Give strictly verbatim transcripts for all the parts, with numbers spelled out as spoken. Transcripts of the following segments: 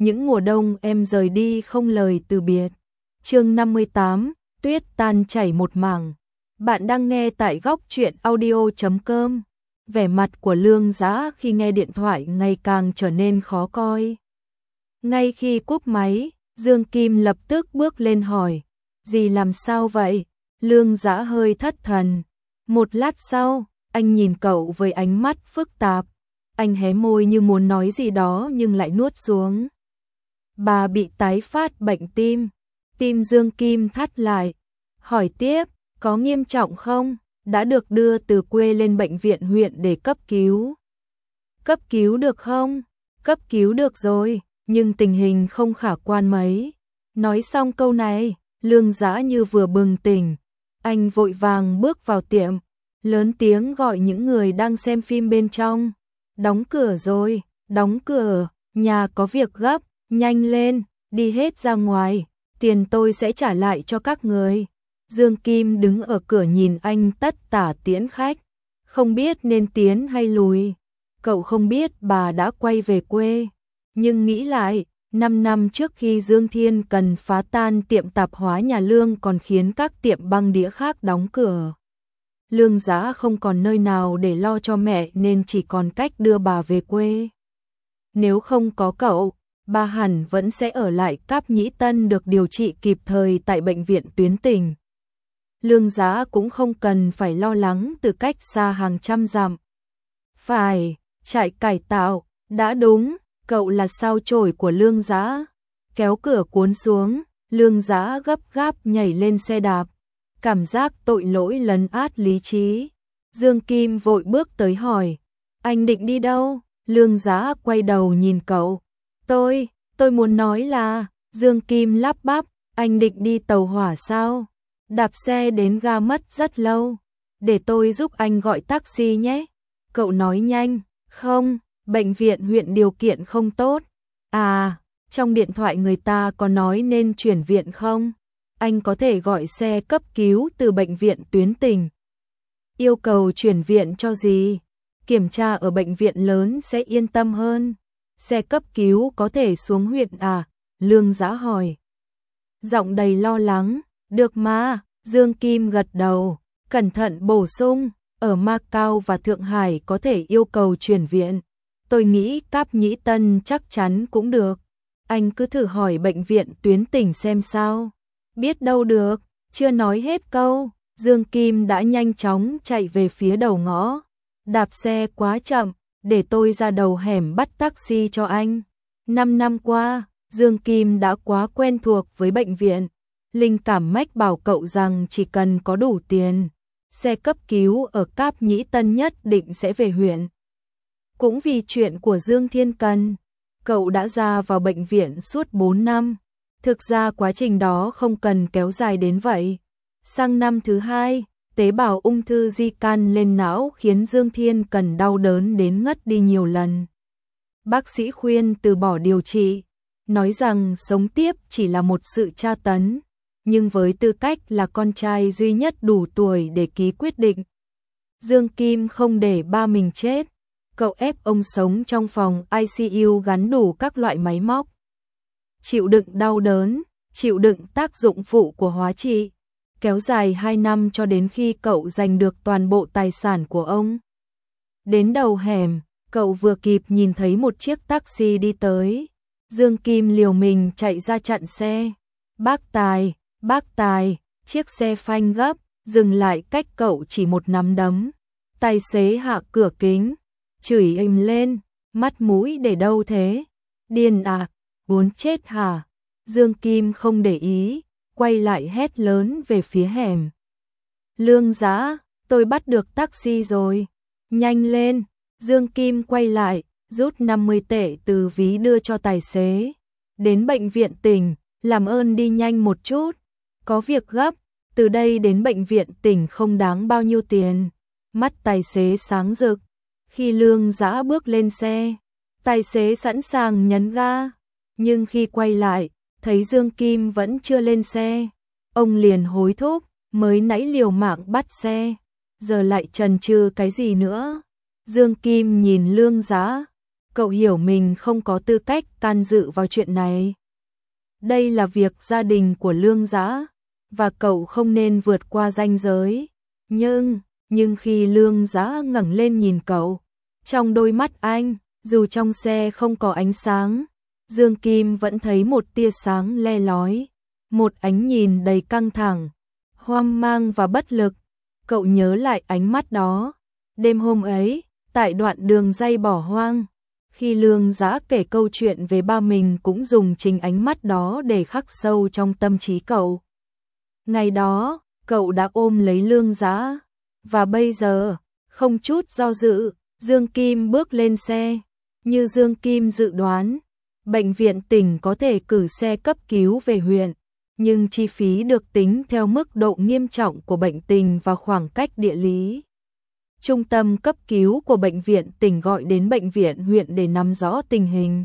những mùa đông em rời đi không lời từ biệt. Chương năm mươi tám, tuyết tan chảy một mảng. Bạn đang nghe tại góc truyện audio chấm com. Vẻ mặt của Lương Dã khi nghe điện thoại ngày càng trở nên khó coi. Ngay khi cúp máy, Dương Kim lập tức bước lên hỏi, "Dì làm sao vậy?" Lương Dã hơi thất thần. Một lát sau, anh nhìn cậu với ánh mắt phức tạp. Anh hé môi như muốn nói gì đó nhưng lại nuốt xuống. "Bà bị tái phát bệnh tim." Tim Dương Kim thắt lại. Hỏi tiếp, "Có nghiêm trọng không? Đã được đưa từ quê lên bệnh viện huyện để cấp cứu." "Cấp cứu được không?" "Cấp cứu được rồi, nhưng tình hình không khả quan mấy." Nói xong câu này, Lương Dã như vừa bừng tỉnh. Anh vội vàng bước vào tiệm, lớn tiếng gọi những người đang xem phim bên trong. "Đóng cửa rồi, đóng cửa, nhà có việc gấp, nhanh lên, đi hết ra ngoài, tiền tôi sẽ trả lại cho các người." Dương Kim đứng ở cửa nhìn anh tất tả tiễn khách, không biết nên tiến hay lùi. Cậu không biết bà đã quay về quê, nhưng nghĩ lại, năm năm trước khi Dương Thiên cần phá tan tiệm tạp hóa nhà Lương còn khiến các tiệm băng đĩa khác đóng cửa. Lương Dã không còn nơi nào để lo cho mẹ nên chỉ còn cách đưa bà về quê. Nếu không có cậu, bà hẳn vẫn sẽ ở lại Cáp Nhĩ Tân được điều trị kịp thời tại bệnh viện tuyến tỉnh. Lương Dã cũng không cần phải lo lắng từ cách xa hàng trăm dặm. Phải, trại cải tạo, đã đúng, cậu là sao chổi của Lương Dã. Kéo cửa cuốn xuống, Lương Dã gấp gáp nhảy lên xe đạp. Cảm giác tội lỗi lấn át lý trí. Dương Kim vội bước tới hỏi, "Anh định đi đâu?" Lương Dã quay đầu nhìn cậu. Tôi, tôi muốn nói là..." Dương Kim lắp bắp, "Anh định đi tàu hỏa sao? Đạp xe đến ga mất rất lâu. Để tôi giúp anh gọi taxi nhé." Cậu nói nhanh, "Không, bệnh viện huyện điều kiện không tốt." "À, trong điện thoại người ta có nói nên chuyển viện không? Anh có thể gọi xe cấp cứu từ bệnh viện tuyến tỉnh." "Yêu cầu chuyển viện cho gì? Kiểm tra ở bệnh viện lớn sẽ yên tâm hơn. Xe cấp cứu có thể xuống huyện à?" Lương Dã hỏi. Giọng đầy lo lắng. "Được mà." Dương Kim gật đầu, cẩn thận bổ sung, "Ở Macau và Thượng Hải có thể yêu cầu chuyển viện. Tôi nghĩ Cáp Nhĩ Tân chắc chắn cũng được. Anh cứ thử hỏi bệnh viện tuyến tỉnh xem sao." "Biết đâu được." Chưa nói hết câu, Dương Kim đã nhanh chóng chạy về phía đầu ngõ. "Đạp xe quá chậm, để tôi ra đầu hẻm bắt taxi cho anh." Năm năm qua, Dương Kim đã quá quen thuộc với bệnh viện. Linh cảm mách bảo cậu rằng chỉ cần có đủ tiền, xe cấp cứu ở Cáp Nhĩ Tân nhất định sẽ về huyện. Cũng vì chuyện của Dương Thiên Cần, cậu đã ra vào bệnh viện suốt bốn năm. Thực ra quá trình đó không cần kéo dài đến vậy. Sang năm thứ hai, tế bào ung thư di căn lên não khiến Dương Thiên Cần đau đớn đến ngất đi nhiều lần. Bác sĩ khuyên từ bỏ điều trị, nói rằng sống tiếp chỉ là một sự tra tấn. Nhưng với tư cách là con trai duy nhất đủ tuổi để ký quyết định, Dương Kim không để ba mình chết. Cậu ép ông sống trong phòng i xê u gắn đủ các loại máy móc, chịu đựng đau đớn, chịu đựng tác dụng phụ của hóa trị, kéo dài hai năm cho đến khi cậu giành được toàn bộ tài sản của ông. Đến đầu hẻm, cậu vừa kịp nhìn thấy một chiếc taxi đi tới. Dương Kim liều mình chạy ra chặn xe. "Bác Tài, bác Tài." Chiếc xe phanh gấp, dừng lại cách cậu chỉ một nắm đấm. Tài xế hạ cửa kính, chửi ầm lên, "Mắt mũi để đâu thế? Điên à? Muốn chết hả?" Dương Kim không để ý, quay lại hét lớn về phía hẻm. "Lương Dã, tôi bắt được taxi rồi. Nhanh lên." Dương Kim quay lại, rút năm mươi tệ từ ví đưa cho tài xế. "Đến bệnh viện tỉnh, làm ơn đi nhanh một chút. Có việc gấp, từ đây đến bệnh viện tỉnh không đáng bao nhiêu tiền." Mắt tài xế sáng rực. Khi Lương Dã bước lên xe, tài xế sẵn sàng nhấn ga. Nhưng khi quay lại, thấy Dương Kim vẫn chưa lên xe. Ông liền hối thúc, mới nãy liều mạng bắt xe, giờ lại chần chừ cái gì nữa. Dương Kim nhìn Lương Dã, cậu hiểu mình không có tư cách can dự vào chuyện này. Đây là việc gia đình của Lương Dã, và cậu không nên vượt qua ranh giới. Nhưng, nhưng khi Lương Dã ngẩng lên nhìn cậu, trong đôi mắt anh, dù trong xe không có ánh sáng, Dương Kim vẫn thấy một tia sáng le lói, một ánh nhìn đầy căng thẳng, hoang mang và bất lực. Cậu nhớ lại ánh mắt đó, đêm hôm ấy, tại đoạn đường ray bỏ hoang, khi Lương Dã kể câu chuyện về ba mình cũng dùng chính ánh mắt đó để khắc sâu trong tâm trí cậu. Ngày đó, cậu đã ôm lấy Lương Dã, và bây giờ, không chút do dự, Dương Kim bước lên xe. Như Dương Kim dự đoán, bệnh viện tỉnh có thể cử xe cấp cứu về huyện, nhưng chi phí được tính theo mức độ nghiêm trọng của bệnh tình và khoảng cách địa lý. Trung tâm cấp cứu của bệnh viện tỉnh gọi đến bệnh viện huyện để nắm rõ tình hình.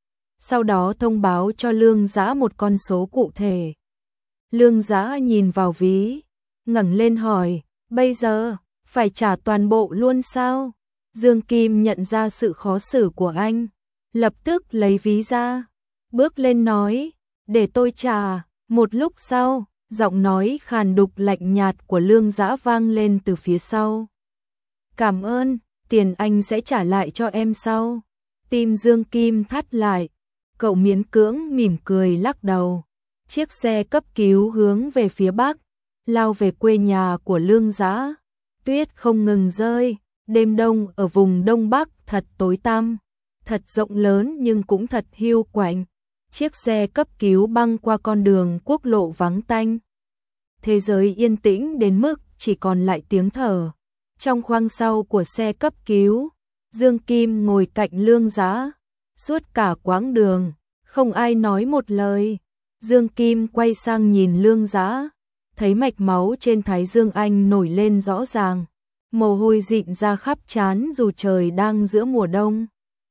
Sau đó thông báo cho Lương Dã một con số cụ thể. Lương Dã nhìn vào ví, ngẩng lên hỏi, bây giờ, phải trả toàn bộ luôn sao? Dương Kim nhận ra sự khó xử của anh, lập tức lấy ví ra, bước lên nói, để tôi trả. Một lúc sau, giọng nói khàn đục lạnh nhạt của Lương Dã vang lên từ phía sau. Cảm ơn, tiền anh sẽ trả lại cho em sau. Tim Dương Kim thắt lại, cậu miễn cưỡng mỉm cười lắc đầu. Chiếc xe cấp cứu hướng về phía bắc, lao về quê nhà của Lương Dã. Tuyết không ngừng rơi, đêm đông ở vùng Đông Bắc thật tối tăm, thật rộng lớn nhưng cũng thật hiu quạnh. Chiếc xe cấp cứu băng qua con đường quốc lộ vắng tanh. Thế giới yên tĩnh đến mức chỉ còn lại tiếng thở. Trong khoang sau của xe cấp cứu, Dương Kim ngồi cạnh Lương Dã. Suốt cả quãng đường, không ai nói một lời. Dương Kim quay sang nhìn Lương Dã, thấy mạch máu trên thái dương anh nổi lên rõ ràng, mồ hôi dịn ra khắp trán dù trời đang giữa mùa đông.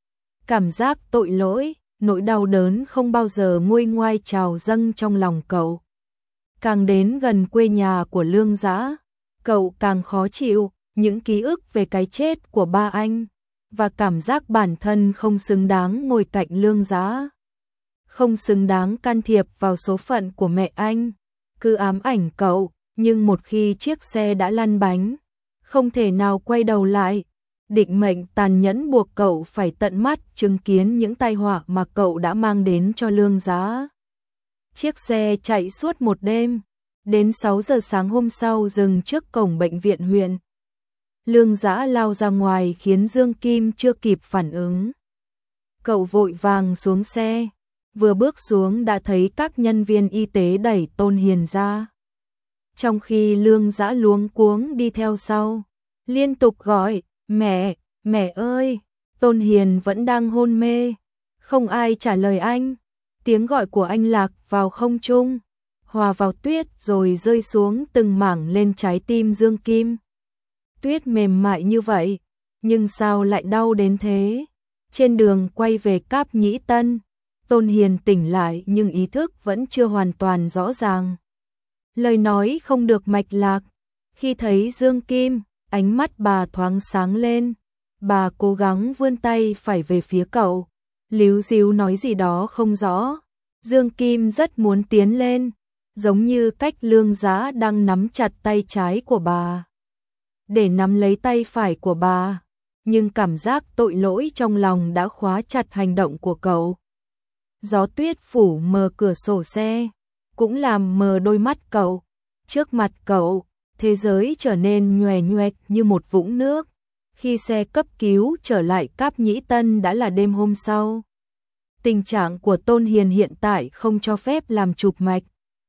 Cảm giác tội lỗi, nỗi đau đớn không bao giờ nguôi ngoai trào dâng trong lòng cậu. Càng đến gần quê nhà của Lương Dã, cậu càng khó chịu, những ký ức về cái chết của ba anh, và cảm giác bản thân không xứng đáng ngồi cạnh Lương Dã. Không xứng đáng can thiệp vào số phận của mẹ anh, cứ ám ảnh cậu, nhưng một khi chiếc xe đã lăn bánh, không thể nào quay đầu lại. Định mệnh tàn nhẫn buộc cậu phải tận mắt chứng kiến những tai họa mà cậu đã mang đến cho Lương Dã. Chiếc xe chạy suốt một đêm, đến sáu giờ sáng hôm sau dừng trước cổng bệnh viện huyện. Lương Dã lao ra ngoài khiến Dương Kim chưa kịp phản ứng. Cậu vội vàng xuống xe, vừa bước xuống đã thấy các nhân viên y tế đẩy Tôn Hiền ra. Trong khi Lương Dã luống cuống đi theo sau, liên tục gọi, mẹ, mẹ ơi, Tôn Hiền vẫn đang hôn mê, không ai trả lời anh. Tiếng gọi của anh lạc vào không trung, hòa vào tuyết rồi rơi xuống từng mảng lên trái tim Dương Kim. Tuyết mềm mại như vậy, nhưng sao lại đau đến thế? Trên đường quay về Cáp Nhĩ Tân, Tôn Hiền tỉnh lại nhưng ý thức vẫn chưa hoàn toàn rõ ràng. Lời nói không được mạch lạc. Khi thấy Dương Kim, ánh mắt bà thoáng sáng lên. Bà cố gắng vươn tay phải về phía cậu, líu díu nói gì đó không rõ. Dương Kim rất muốn tiến lên, giống như cách Lương Dã đang nắm chặt tay trái của bà, để nắm lấy tay phải của bà, nhưng cảm giác tội lỗi trong lòng đã khóa chặt hành động của cậu. Gió tuyết phủ mờ cửa sổ xe, cũng làm mờ đôi mắt cậu. Trước mặt cậu, thế giới trở nên nhòe nhoẹt như một vũng nước. Khi xe cấp cứu trở lại Cáp Nhĩ Tân đã là đêm hôm sau. Tình trạng của Tôn Hiền hiện tại không cho phép làm chụp mạch.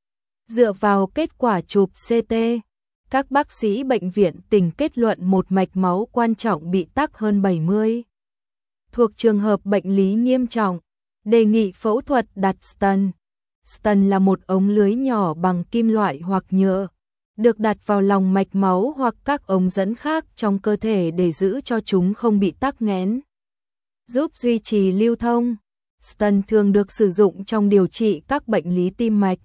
Dựa vào kết quả chụp xê tê, các bác sĩ bệnh viện tỉnh kết luận một mạch máu quan trọng bị tắc hơn bảy mươi. Thuộc trường hợp bệnh lý nghiêm trọng, đề nghị phẫu thuật đặt stent. Stent là một ống lưới nhỏ bằng kim loại hoặc nhựa, được đặt vào lòng mạch máu hoặc các ống dẫn khác trong cơ thể để giữ cho chúng không bị tắc nghẽn, giúp duy trì lưu thông. Stent thường được sử dụng trong điều trị các bệnh lý tim mạch,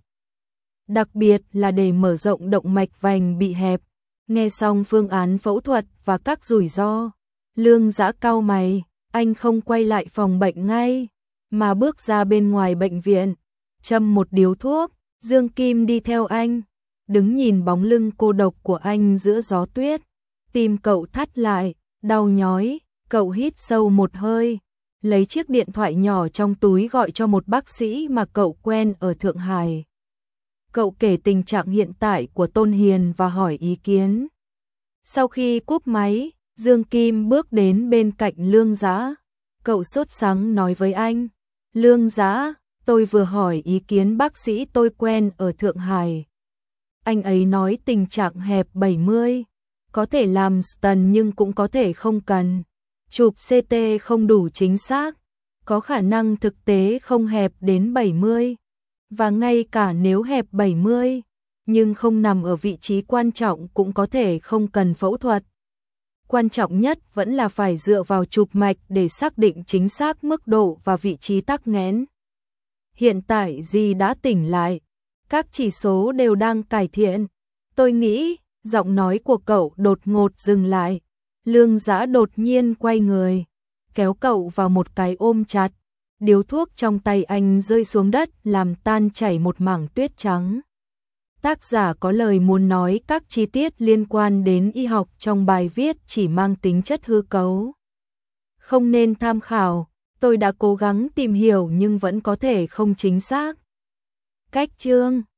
đặc biệt là để mở rộng động mạch vành bị hẹp. Nghe xong phương án phẫu thuật và các rủi ro, Lương Dã cau mày, Anh không quay lại phòng bệnh ngay, mà bước ra bên ngoài bệnh viện, châm một điếu thuốc. Dương Kim đi theo anh, đứng nhìn bóng lưng cô độc của anh giữa gió tuyết. Tim cậu thắt lại, đau nhói, cậu hít sâu một hơi, lấy chiếc điện thoại nhỏ trong túi gọi cho một bác sĩ mà cậu quen ở Thượng Hải. Cậu kể tình trạng hiện tại của Tôn Hiền và hỏi ý kiến. Sau khi cúp máy, Dương Kim bước đến bên cạnh Lương Dã. Cậu sốt sắng nói với anh, Lương Dã, tôi vừa hỏi ý kiến bác sĩ tôi quen ở Thượng Hải. Anh ấy nói tình trạng hẹp bảy mươi, có thể làm stent nhưng cũng có thể không cần. Chụp xê tê không đủ chính xác, có khả năng thực tế không hẹp đến bảy mươi. Và ngay cả nếu hẹp bảy mươi, nhưng không nằm ở vị trí quan trọng cũng có thể không cần phẫu thuật. Quan trọng nhất vẫn là phải dựa vào chụp mạch để xác định chính xác mức độ và vị trí tắc nghẽn. Hiện tại dì đã tỉnh lại, các chỉ số đều đang cải thiện. Tôi nghĩ, giọng nói của cậu đột ngột dừng lại. Lương Dã đột nhiên quay người, kéo cậu vào một cái ôm chặt. Điếu thuốc trong tay anh rơi xuống đất làm tan chảy một mảng tuyết trắng. Tác giả có lời muốn nói các chi tiết liên quan đến y học trong bài viết chỉ mang tính chất hư cấu, không nên tham khảo. Tôi đã cố gắng tìm hiểu nhưng vẫn có thể không chính xác. Cách chương